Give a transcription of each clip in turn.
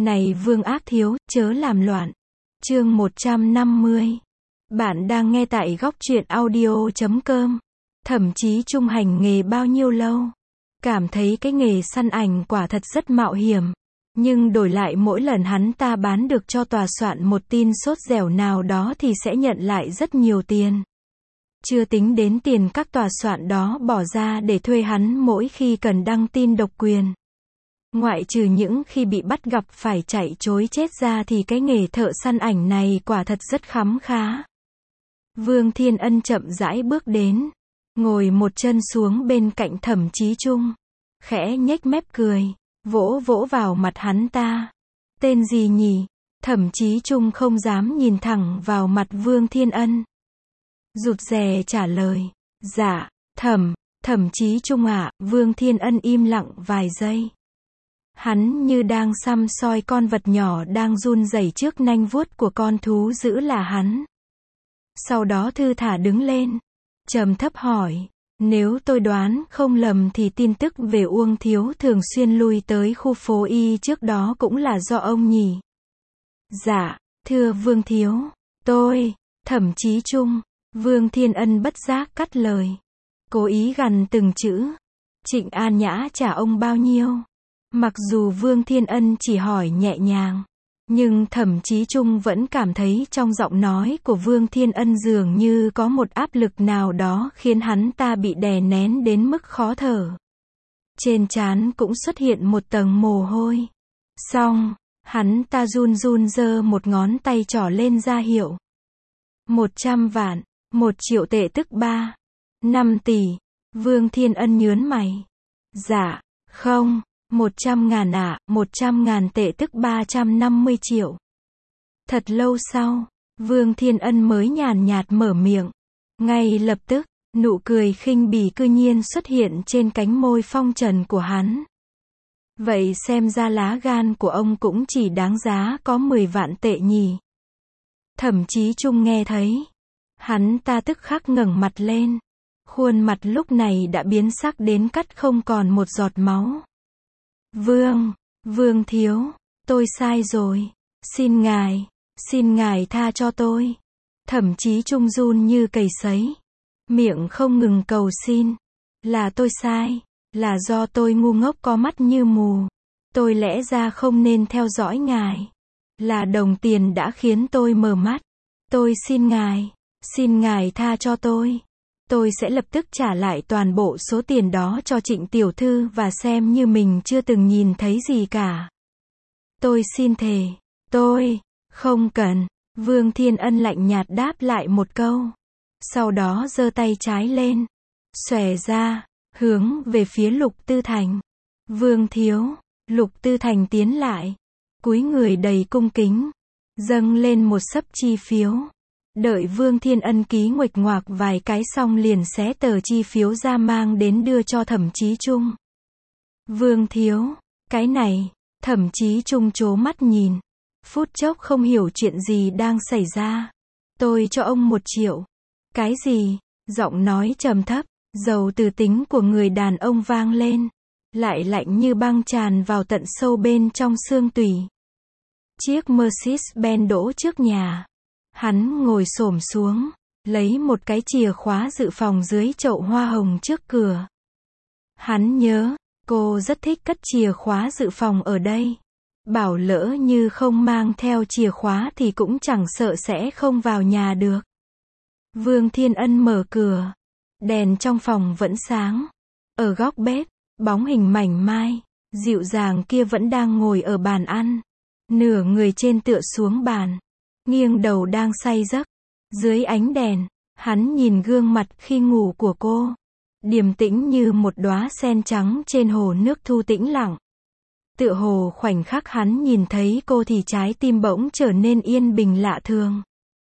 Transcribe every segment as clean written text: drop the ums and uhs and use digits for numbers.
Này Vương Ác Thiếu, chớ làm loạn. Chương 150. Bạn đang nghe tại góc truyện audio.com. Thẩm Chí Trung hành nghề bao nhiêu lâu? Cảm thấy cái nghề săn ảnh quả thật rất mạo hiểm. Nhưng đổi lại mỗi lần hắn ta bán được cho tòa soạn một tin sốt dẻo nào đó thì sẽ nhận lại rất nhiều tiền. Chưa tính đến tiền các tòa soạn đó bỏ ra để thuê hắn mỗi khi cần đăng tin độc quyền. Ngoại trừ những khi bị bắt gặp phải chạy trối chết ra thì cái nghề thợ săn ảnh này quả thật rất khấm khá. Vương Thiên Ân chậm rãi bước đến, ngồi một chân xuống bên cạnh Thẩm Chí Trung, khẽ nhếch mép cười, vỗ vỗ vào mặt hắn ta. Tên gì nhỉ? Thẩm Chí Trung không dám nhìn thẳng vào mặt Vương Thiên Ân. Rụt rè trả lời, dạ, Thẩm Chí Trung ạ. Vương Thiên Ân im lặng vài giây. Hắn như đang săm soi con vật nhỏ đang run rẩy trước nanh vuốt của con thú dữ là hắn. Sau đó thư thả đứng lên, trầm thấp hỏi, nếu tôi đoán không lầm thì tin tức về Uông Thiếu thường xuyên lui tới khu phố Y trước đó cũng là do ông nhỉ? Dạ, thưa Vương Thiếu, tôi, Thẩm Chí Trung. Vương Thiên Ân bất giác cắt lời, cố ý gằn từng chữ. Trịnh An Nhã trả ông bao nhiêu? Mặc dù Vương Thiên Ân chỉ hỏi nhẹ nhàng, nhưng Thẩm Chí Trung vẫn cảm thấy trong giọng nói của Vương Thiên Ân dường như có một áp lực nào đó khiến hắn ta bị đè nén đến mức khó thở. Trên trán cũng xuất hiện một tầng mồ hôi. Xong, hắn ta run run giơ một ngón tay trỏ lên ra hiệu. 100 vạn, 1 triệu tệ tức 5 tỷ. Vương Thiên Ân nhớn mày. Dạ, không. 100.000 ạ, 100.000 tệ tức 350 triệu. Thật lâu sau, Vương Thiên Ân mới nhàn nhạt mở miệng. Ngay lập tức, nụ cười khinh bỉ cư nhiên xuất hiện trên cánh môi phong trần của hắn. Vậy xem ra lá gan của ông cũng chỉ đáng giá có 10 vạn tệ nhỉ. Thẩm Chí Trung nghe thấy, hắn ta tức khắc ngẩng mặt lên. Khuôn mặt lúc này đã biến sắc đến cắt không còn một giọt máu. Vương Thiếu, tôi sai rồi, xin ngài tha cho tôi. Thẩm Chí Trung run như cầy sấy, miệng không ngừng cầu xin. Là tôi sai, là do tôi ngu ngốc có mắt như mù. Tôi lẽ ra không nên theo dõi ngài. Là đồng tiền đã khiến tôi mờ mắt. Tôi xin ngài tha cho tôi. Tôi sẽ lập tức trả lại toàn bộ số tiền đó cho Trịnh tiểu thư và xem như mình chưa từng nhìn thấy gì cả. Tôi xin thề, tôi không cần. Vương Thiên Ân lạnh nhạt đáp lại một câu. Sau đó giơ tay trái lên, xòe ra, hướng về phía Lục Tư Thành. Vương Thiếu. Lục Tư Thành tiến lại, cúi người đầy cung kính, dâng lên một xấp chi phiếu. Đợi Vương Thiên Ân ký nguệch ngoạc vài cái xong liền xé tờ chi phiếu ra mang đến đưa cho Thẩm Chí Trung. Vương Thiếu, cái này. Thẩm Chí Trung trố mắt nhìn, phút chốc không hiểu chuyện gì đang xảy ra. Tôi cho ông 1 triệu. Cái gì? Giọng nói trầm thấp, dầu từ tính của người đàn ông vang lên, lại lạnh như băng tràn vào tận sâu bên trong xương tủy. Chiếc Mercedes-Benz đỗ trước nhà. Hắn ngồi xổm xuống, lấy một cái chìa khóa dự phòng dưới chậu hoa hồng trước cửa. Hắn nhớ, cô rất thích cất chìa khóa dự phòng ở đây. Bảo lỡ như không mang theo chìa khóa thì cũng chẳng sợ sẽ không vào nhà được. Vương Thiên Ân mở cửa. Đèn trong phòng vẫn sáng. Ở góc bếp, bóng hình mảnh mai, dịu dàng kia vẫn đang ngồi ở bàn ăn. Nửa người trên tựa xuống bàn, nghiêng đầu đang say giấc. Dưới ánh đèn, hắn nhìn gương mặt khi ngủ của cô, điềm tĩnh như một đóa sen trắng trên hồ nước thu tĩnh lặng. Tựa hồ khoảnh khắc hắn nhìn thấy cô thì trái tim bỗng trở nên yên bình lạ thường.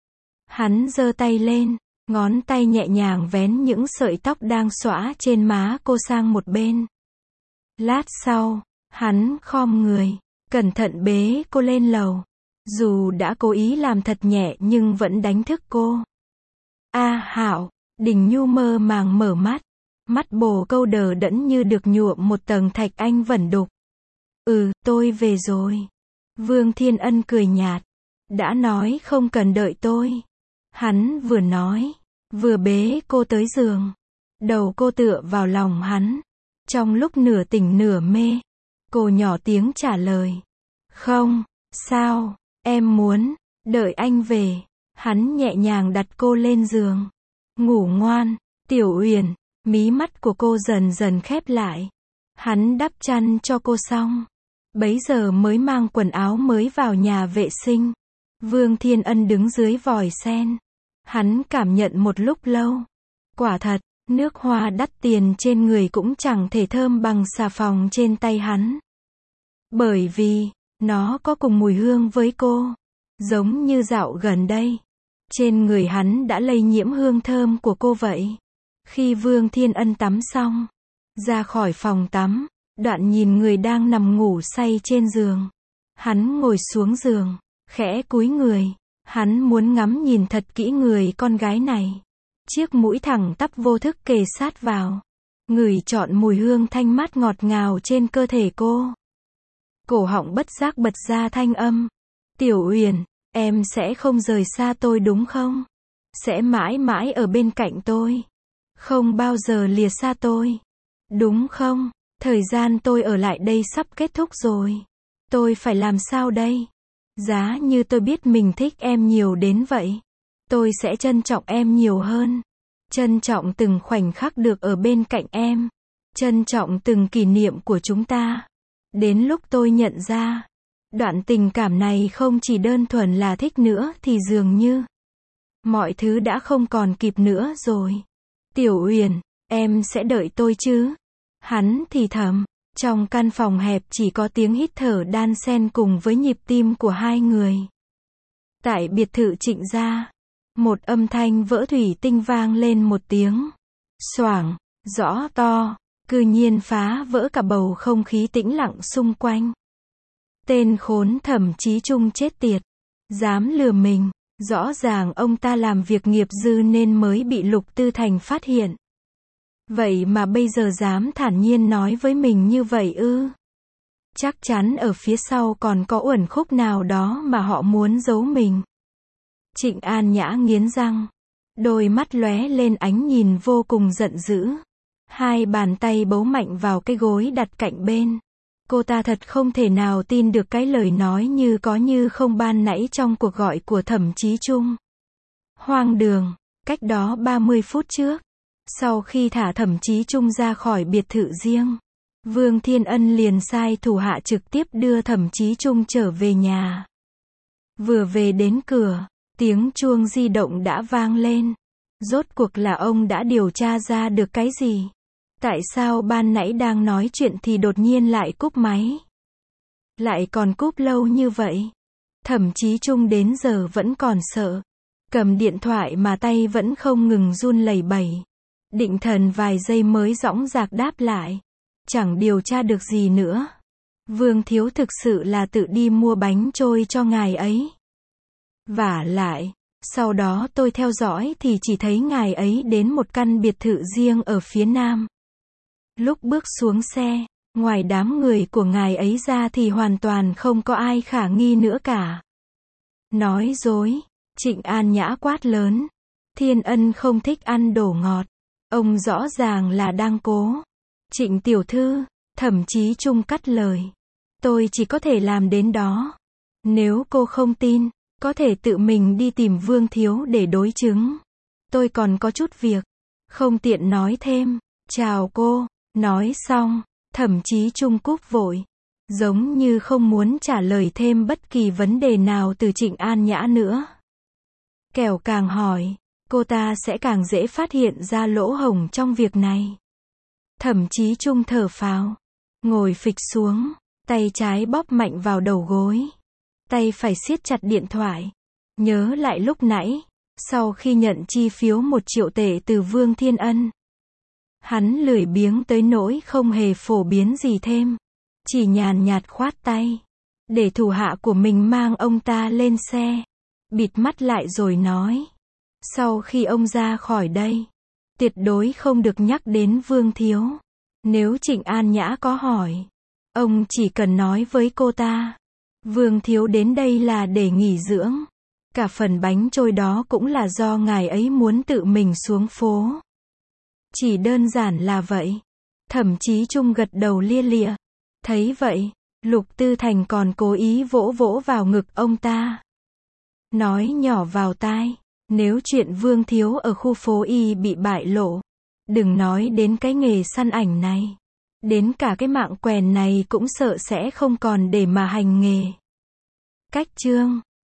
Hắn giơ tay lên, ngón tay nhẹ nhàng vén những sợi tóc đang xõa trên má cô sang một bên. Lát sau, hắn khom người, cẩn thận bế cô lên lầu. Dù đã cố ý làm thật nhẹ nhưng vẫn đánh thức cô. Hạo, Đình Nhu mơ màng mở mắt. Mắt bồ câu đờ đẫn như được nhuộm một tầng thạch anh vẩn đục. Tôi về rồi. Vương Thiên Ân cười nhạt. Đã nói không cần đợi tôi. Hắn vừa nói, vừa bế cô tới giường. Đầu cô tựa vào lòng hắn. Trong lúc nửa tỉnh nửa mê, cô nhỏ tiếng trả lời. Không, sao, em muốn, đợi anh về. Hắn nhẹ nhàng đặt cô lên giường. Ngủ ngoan, Tiểu Uyển. Mí mắt của cô dần dần khép lại. Hắn đắp chăn cho cô xong. Bấy giờ mới mang quần áo mới vào nhà vệ sinh. Vương Thiên Ân đứng dưới vòi sen. Hắn cảm nhận một lúc lâu. Quả thật, nước hoa đắt tiền trên người cũng chẳng thể thơm bằng xà phòng trên tay hắn. Bởi vì, nó có cùng mùi hương với cô. Giống như dạo gần đây. Trên người hắn đã lây nhiễm hương thơm của cô vậy. Khi Vương Thiên Ân tắm xong, ra khỏi phòng tắm, Đoạn nhìn người đang nằm ngủ say trên giường. Hắn ngồi xuống giường, khẽ cúi người. Hắn muốn ngắm nhìn thật kỹ người con gái này. Chiếc mũi thẳng tắp vô thức kề sát vào. Ngửi trọn mùi hương thanh mát ngọt ngào trên cơ thể cô. Cổ họng bất giác bật ra thanh âm. Tiểu Uyển, em sẽ không rời xa tôi đúng không? Sẽ mãi mãi ở bên cạnh tôi. Không bao giờ lìa xa tôi. Đúng không? Thời gian tôi ở lại đây sắp kết thúc rồi. Tôi phải làm sao đây? Giá như tôi biết mình thích em nhiều đến vậy. Tôi sẽ trân trọng em nhiều hơn. Trân trọng từng khoảnh khắc được ở bên cạnh em. Trân trọng từng kỷ niệm của chúng ta. Đến lúc tôi nhận ra, đoạn tình cảm này không chỉ đơn thuần là thích nữa thì dường như mọi thứ đã không còn kịp nữa rồi. Tiểu Uyển, em sẽ đợi tôi chứ? Hắn thì thầm. Trong căn phòng hẹp chỉ có tiếng hít thở đan xen cùng với nhịp tim của hai người. Tại biệt thự Trịnh gia, một âm thanh vỡ thủy tinh vang lên một tiếng. Xoảng, rõ to, cư nhiên phá vỡ cả bầu không khí tĩnh lặng xung quanh. Tên khốn Thẩm Chí Trung chết tiệt. Dám lừa mình. Rõ ràng ông ta làm việc nghiệp dư nên mới bị Lục Tư Thành phát hiện. Vậy mà bây giờ dám thản nhiên nói với mình như vậy ư? Chắc chắn ở phía sau còn có uẩn khúc nào đó mà họ muốn giấu mình. Trịnh An Nhã nghiến răng. Đôi mắt lóe lên ánh nhìn vô cùng giận dữ. Hai bàn tay bấu mạnh vào cái gối đặt cạnh bên. Cô ta thật không thể nào tin được cái lời nói như có như không ban nãy trong cuộc gọi của Thẩm Chí Trung. Hoang đường, cách đó 30 phút trước. Sau khi thả Thẩm Chí Trung ra khỏi biệt thự riêng, Vương Thiên Ân liền sai thủ hạ trực tiếp đưa Thẩm Chí Trung trở về nhà. Vừa về đến cửa, tiếng chuông di động đã vang lên. Rốt cuộc là ông đã điều tra ra được cái gì? Tại sao ban nãy đang nói chuyện thì đột nhiên lại cúp máy? Lại còn cúp lâu như vậy? Thẩm Chí Trung đến giờ vẫn còn sợ. Cầm điện thoại mà tay vẫn không ngừng run lẩy bẩy. Định thần vài giây mới dõng dạc đáp lại. Chẳng điều tra được gì nữa. Vương thiếu thực sự là tự đi mua bánh trôi cho ngài ấy. Vả lại, sau đó tôi theo dõi thì chỉ thấy ngài ấy đến một căn biệt thự riêng ở phía nam. Lúc bước xuống xe, ngoài đám người của ngài ấy ra thì hoàn toàn không có ai khả nghi nữa cả. Nói dối, Trịnh An Nhã quát lớn. Thiên Ân không thích ăn đồ ngọt. Ông rõ ràng là đang cố. Trịnh tiểu thư, Thẩm Chí Trung cắt lời. Tôi chỉ có thể làm đến đó. Nếu cô không tin, có thể tự mình đi tìm Vương thiếu để đối chứng. Tôi còn có chút việc. Không tiện nói thêm. Chào cô. Nói xong, Thẩm Chí Trung cúp vội. Giống như không muốn trả lời thêm bất kỳ vấn đề nào từ Trịnh An Nhã nữa. Kẻo càng hỏi, cô ta sẽ càng dễ phát hiện ra lỗ hổng trong việc này. Thẩm Chí Trung thở phào, ngồi phịch xuống, tay trái bóp mạnh vào đầu gối. Tay phải siết chặt điện thoại. Nhớ lại lúc nãy, sau khi nhận chi phiếu 1 triệu tệ từ Vương Thiên Ân. Hắn lười biếng tới nỗi không hề phổ biến gì thêm. Chỉ nhàn nhạt khoát tay. Để thủ hạ của mình mang ông ta lên xe. Bịt mắt lại rồi nói. Sau khi ông ra khỏi đây, tuyệt đối không được nhắc đến Vương thiếu. Nếu Trịnh An Nhã có hỏi, ông chỉ cần nói với cô ta. Vương Thiếu đến đây là để nghỉ dưỡng. Cả phần bánh trôi đó cũng là do ngài ấy muốn tự mình xuống phố. Chỉ đơn giản là vậy. Thẩm Chí Trung gật đầu lia lịa. Thấy vậy, Lục Tư Thành còn cố ý vỗ vỗ vào ngực ông ta. Nói nhỏ vào tai, nếu chuyện Vương Thiếu ở khu phố Y bị bại lộ, đừng nói đến cái nghề săn ảnh này. Đến cả cái mạng quèn này cũng sợ sẽ không còn để mà hành nghề. Cách chương